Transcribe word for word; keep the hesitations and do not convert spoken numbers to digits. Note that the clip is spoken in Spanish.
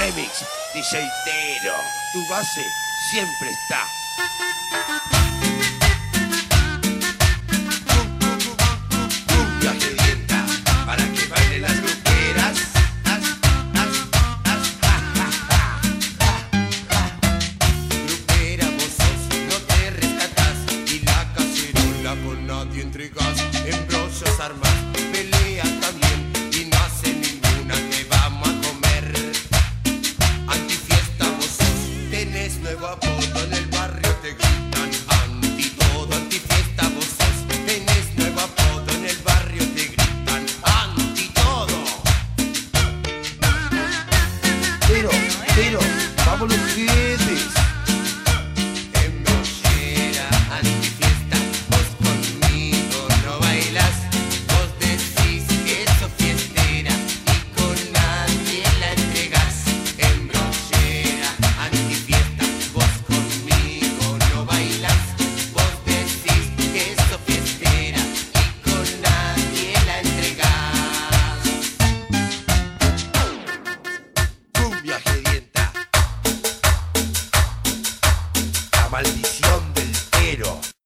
remix, D J Tero. Tu base siempre está. Cumbia sedienta, para que bailen las gruperas. As, as, as, ja, ja, ja. Grupera vos sos, no te rescatás, y la cacerola con nadie entregas. Embrollos armas, peleas también, y no hace ninguna que vamos a comer. Antifiesta vos sos, tenés nuevo apodo en el barrio, te gritan anti todo. Antifiesta vos sos, tenés nuevo apodo en el barrio, te gritan anti todo. Tero, Tero, vamos los jinetes. Embrollera, antifiesta, vos conmigo no bailás. Vos decís que sos fiestera y con nadie la entregás. Embrollera, antifiesta, vos conmigo no bailás. Vos decís que sos fiestera y con nadie la entregás. Cumbia sedienta. La maldición del Tero.